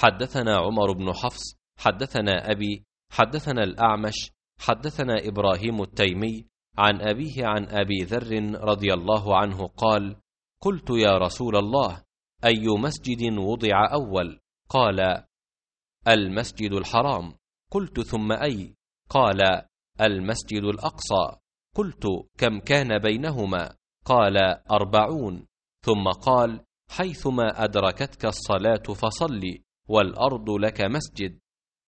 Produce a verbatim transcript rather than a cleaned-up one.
حدثنا عمر بن حفص حدثنا أبي حدثنا الأعمش حدثنا إبراهيم التيمي عن أبيه عن أبي ذر رضي الله عنه قال: قلت يا رسول الله، أي مسجد وضع أول؟ قال: المسجد الحرام. قلت: ثم أي؟ قال: المسجد الأقصى. قلت: كم كان بينهما؟ قال: أربعون. ثم قال: حيثما أدركتك الصلاة فصل، والأرض لك مسجد.